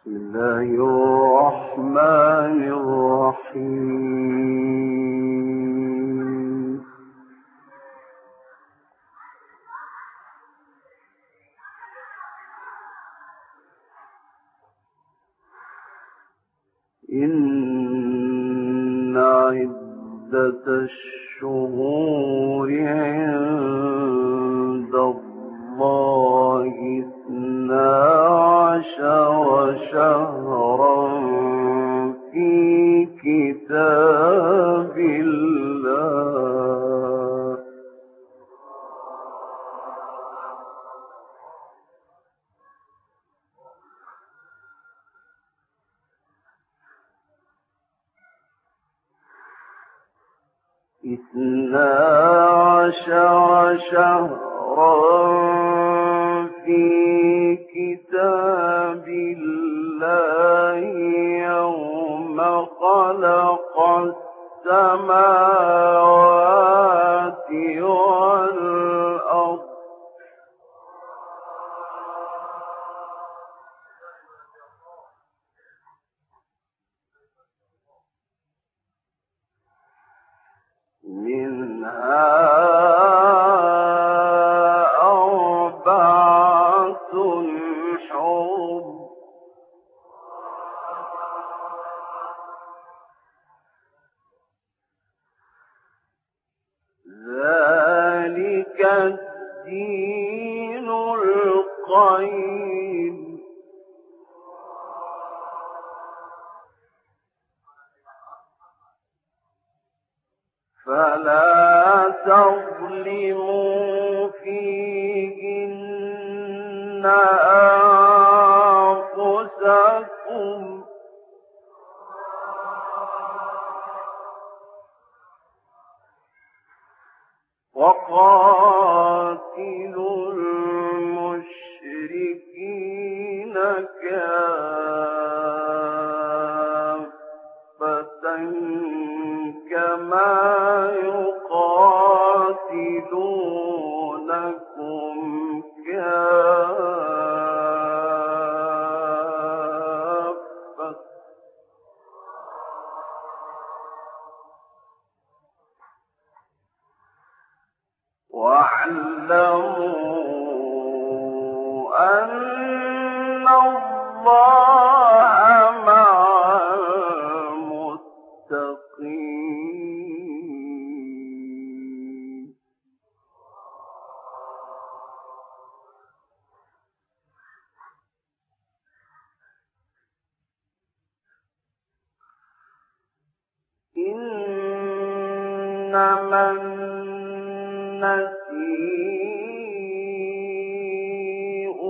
بسم الله الرحمن الرحيم. إن عدة الشهور عند الله 12 شهرا في كتاب الله يوم خلق السماوات والأرض منها 4 حرم ذلك الدين القيم فلا تظلموا فيهن أنفسكم وقاتلوا المشركين كافة كما يقاتلونكم كافة واعلموا أن الله مع المتقين إنما النسيء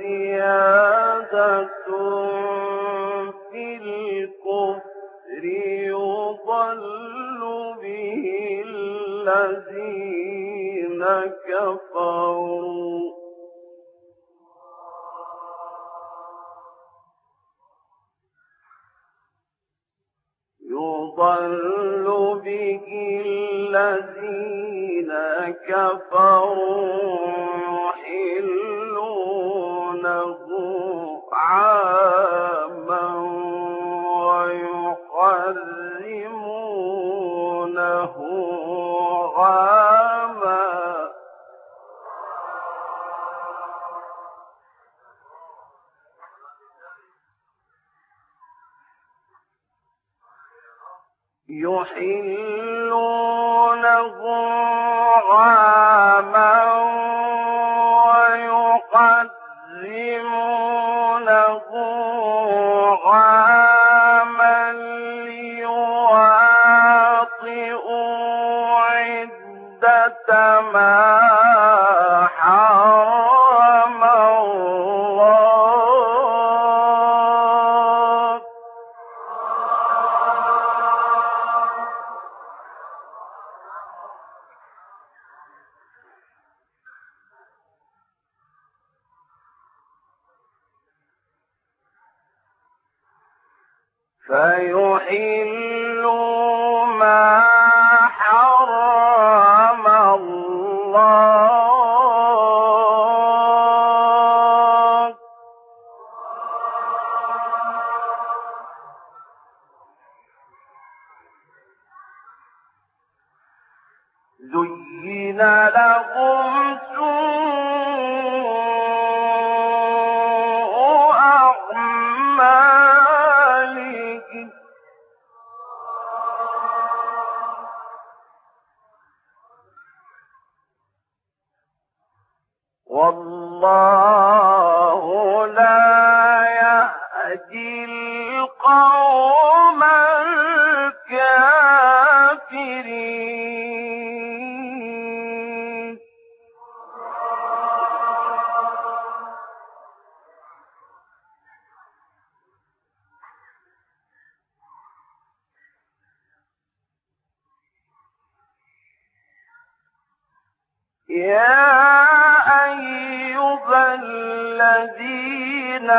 زيادة في الكفر يضل به الذين كفروا يحلونه عاما ويحرمونه عاما يحلونه عاما ويحرمونه عاما ليواطئوا عدة ما حرم الله فيحلوا ما حرم الله والله لا يهدي القوم الكافرين يا أيها الذين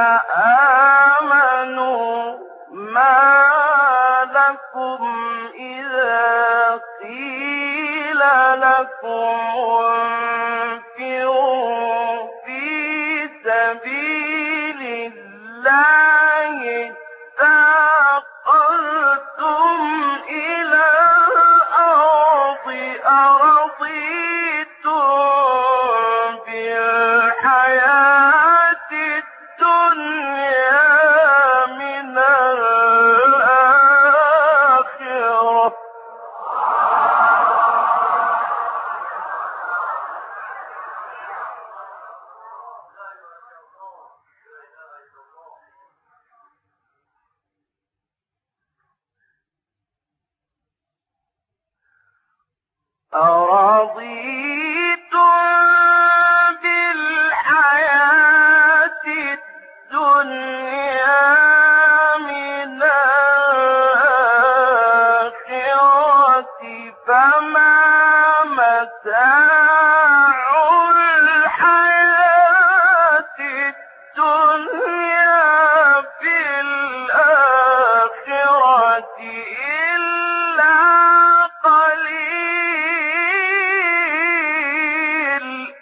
آمنوا ما لكم إذا قيل لكم انفروا في سبيل الله اثاقلتم إلى الأرض أرضيتم بالحياة الدنيا من الآخرة أرضيتم بالحياة الدنيا من الآخرة فما متاع الحياة الدنيا في الآخرة إلا قليل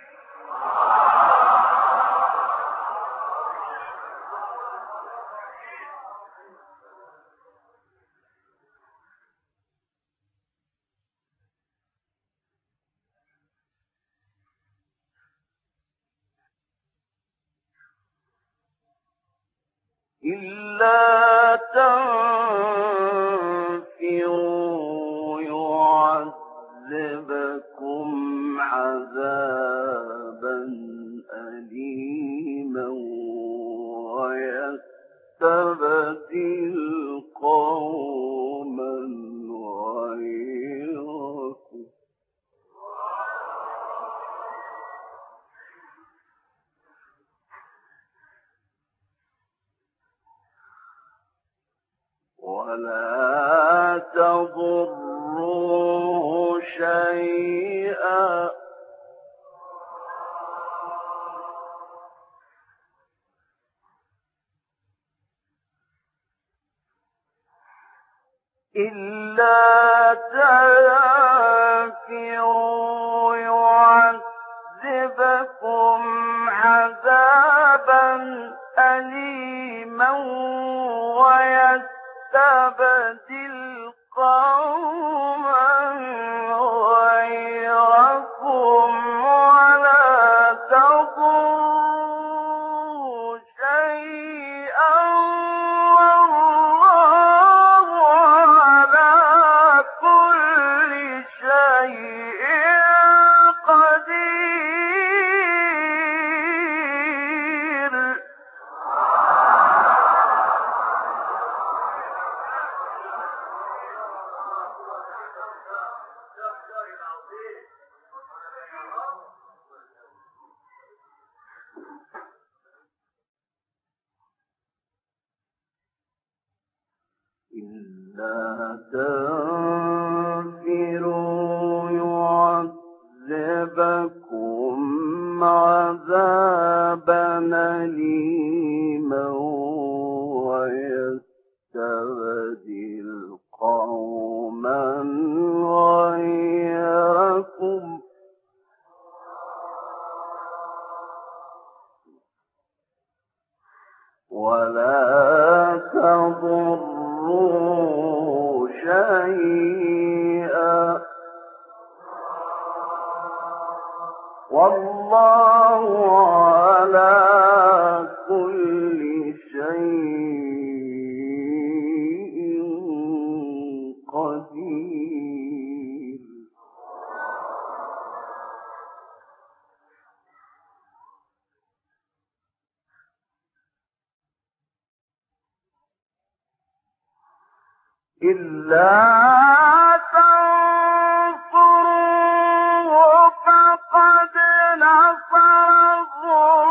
إلا تنفروا يعذبكم عذابا أليما ويستبدل قوما غيركم ولا تضروه شيئا إلا تنفروا يعذبكم عذابا أليما ويستبدل قوما غيركم ولا تضروا شيئا والله على كل شيء قدير إلا تنفروا يعذبكم عذابا أليما ويستبدل قوما غيركم ولا تضروا شيئا والله على كل شيء قدير إلا تنصروه فقد نصره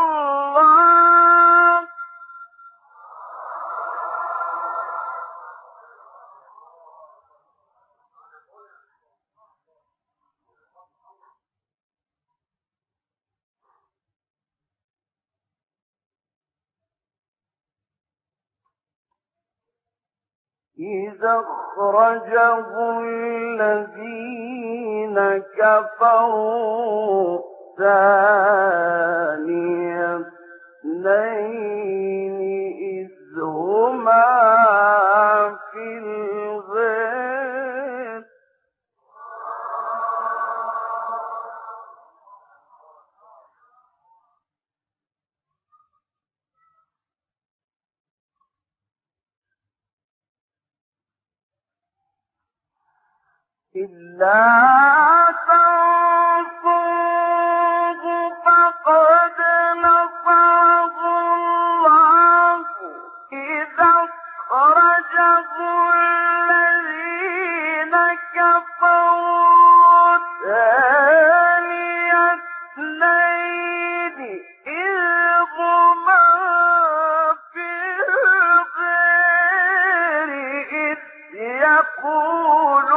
الله إذا أخرجه الذين كفروا ثاني اثنين إذ هما في الغيب إلا تنصروه فقد نصره الله إذا أخرجه الذين كفروا ثاني اثنين إذ هما في الغار إذ يقول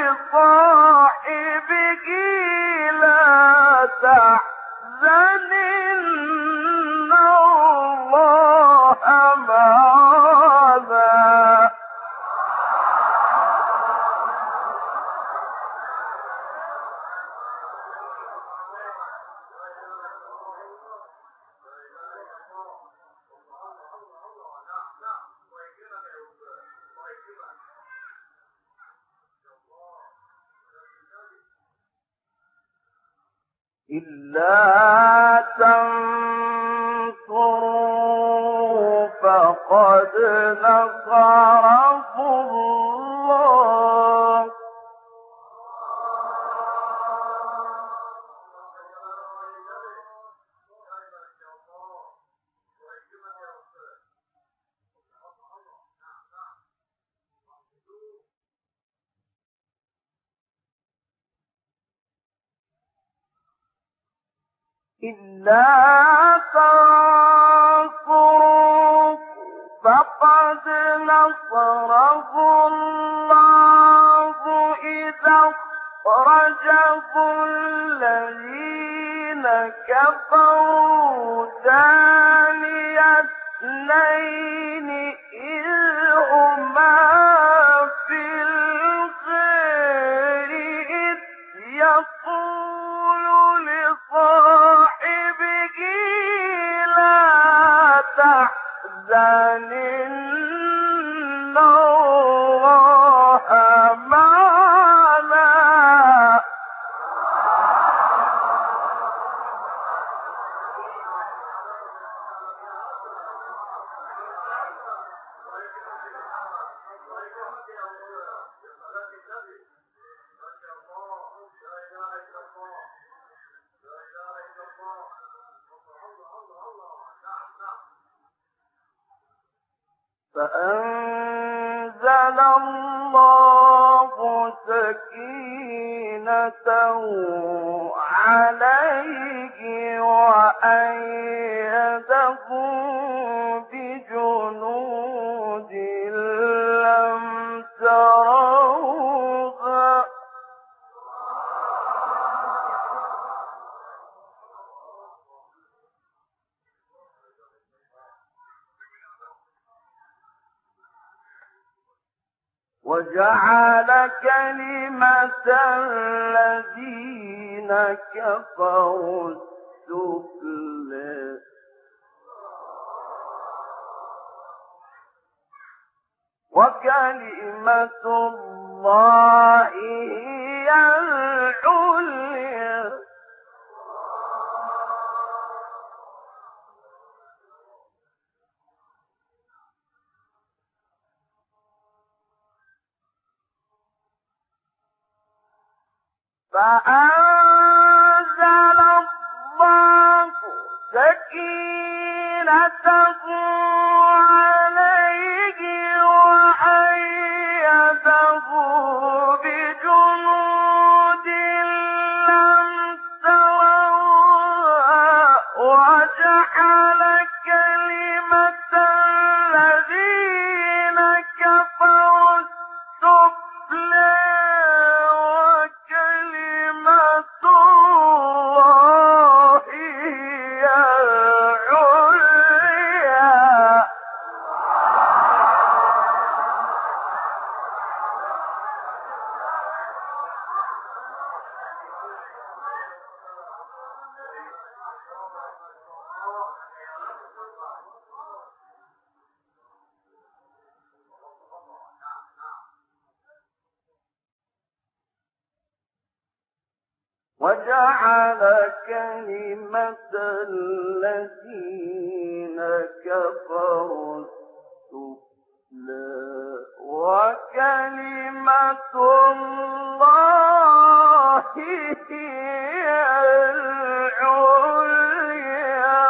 لصاحبه لا تحزن إن الله معنا إلا تنصروا فقد نصره الله إلا تنصروا فقد نصره الله إذا أخرجه الذين كفروا ثاني اثنين إذ هما في الغار إذ يقول لصاحبه لا تحزن إن الله معنا فأنزل الله سكينته عليه وأيده بجنود لم تروها وجعل كلمة الذين كفروا السفلى وكلمة الله هي العليا فأنزل الله سكينته عليه وأيده وجعل كلمة الذين كفروا السفلى وكلمة الله هي العليا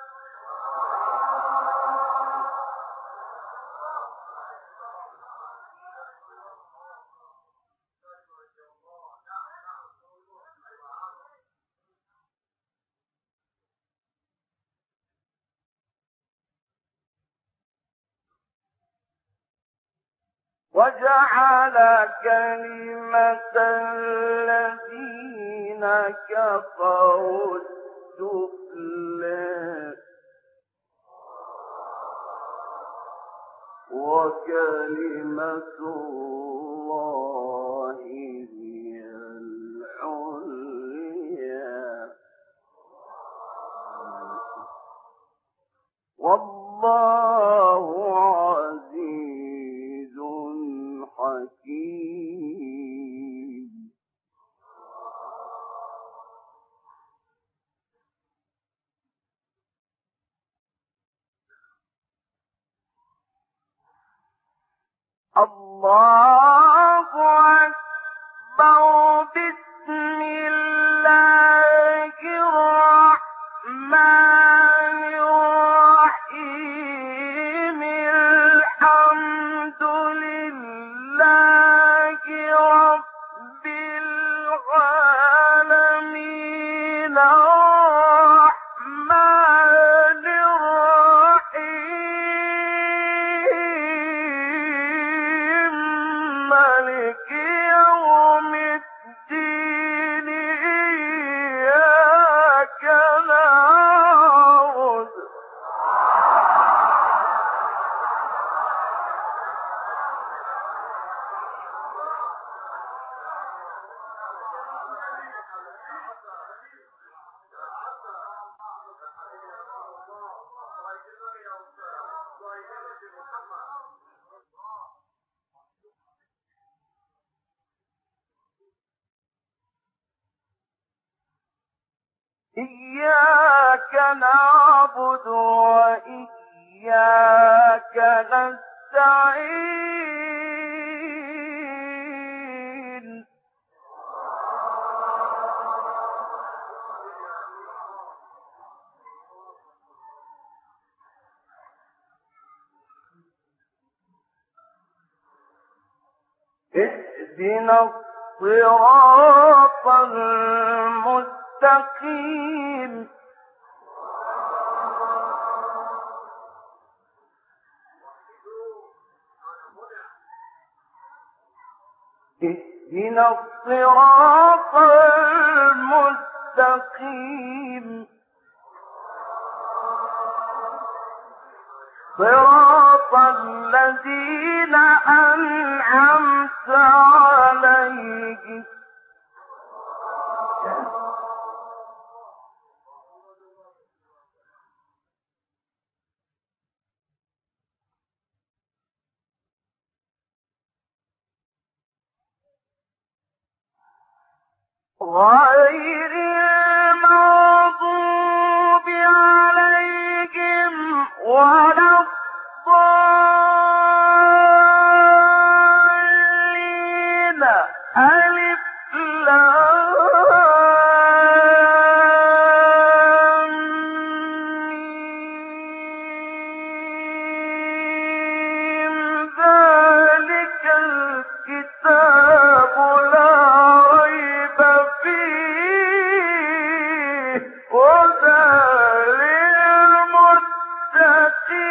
وجعل كلمة الذين كفروا السفلى وكلمة الله هي العليا والله عزيز حكيم الله أكبر بسم الله الرحمن الرحيم الحمد لله رب العالمين الرحمن الرحيم مالك يوم الدين إياك نعبد إياك نعبد وإياك نستعين اهدنا الصراط المستقيم اهدنا الصراط المستقيم صراط الذين أنعمت عليهم غير المغضوب عليهم ولا الضالين ألف لام ميم ذلك الكتاب لا ريب فيه هدى للمتقين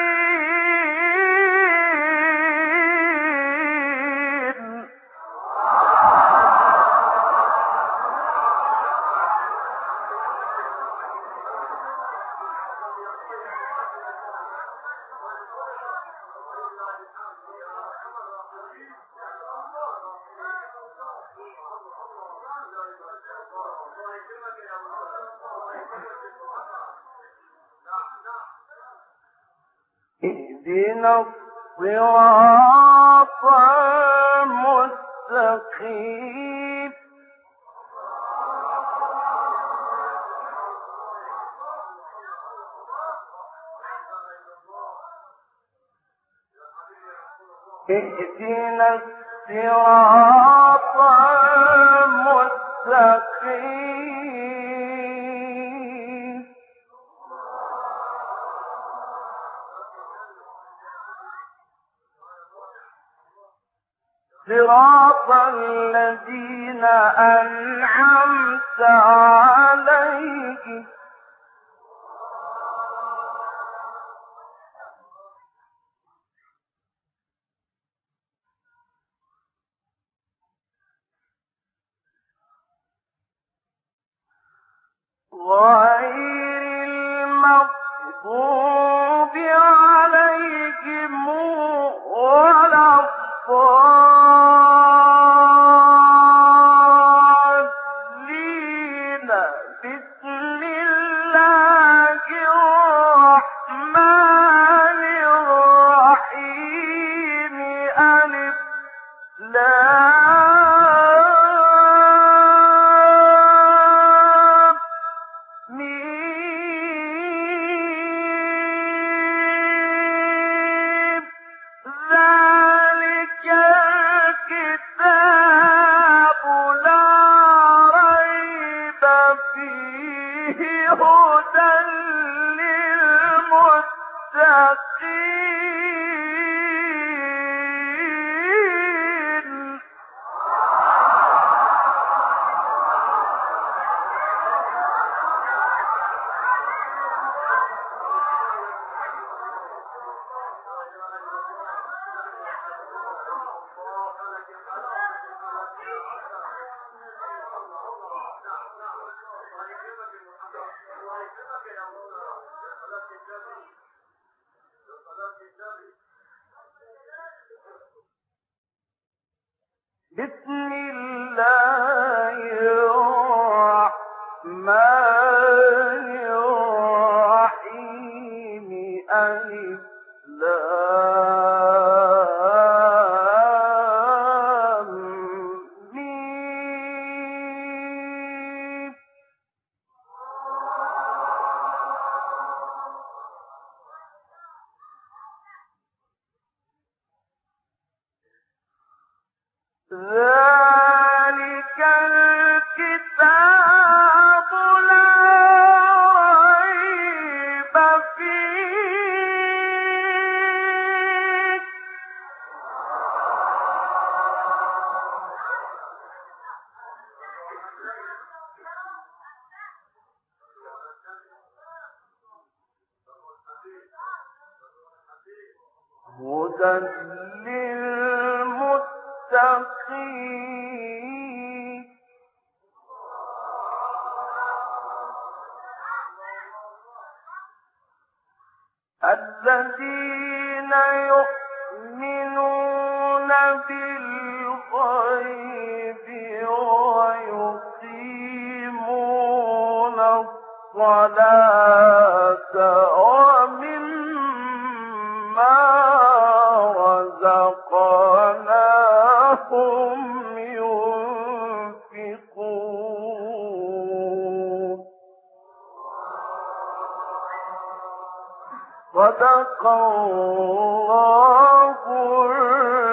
اهدنا الصراط المستقيم اهدنا الصراط المستقيم صراط الذين أنعمت عليهم غير المغضوب عليهم ولا الضالين بسم الله الرحمن الرحيم ألف لام ميم ذلك الكتاب لا ريب فيه هدى للمتقين بسم الله الرحمن الرحيم ألف لام ميم ذلك الكتاب لا ريب فيه هدى للمتقين الذين يؤمنون بالغيب ويقيمون الصلاة ومما رزقناهم ينفقون صدق الله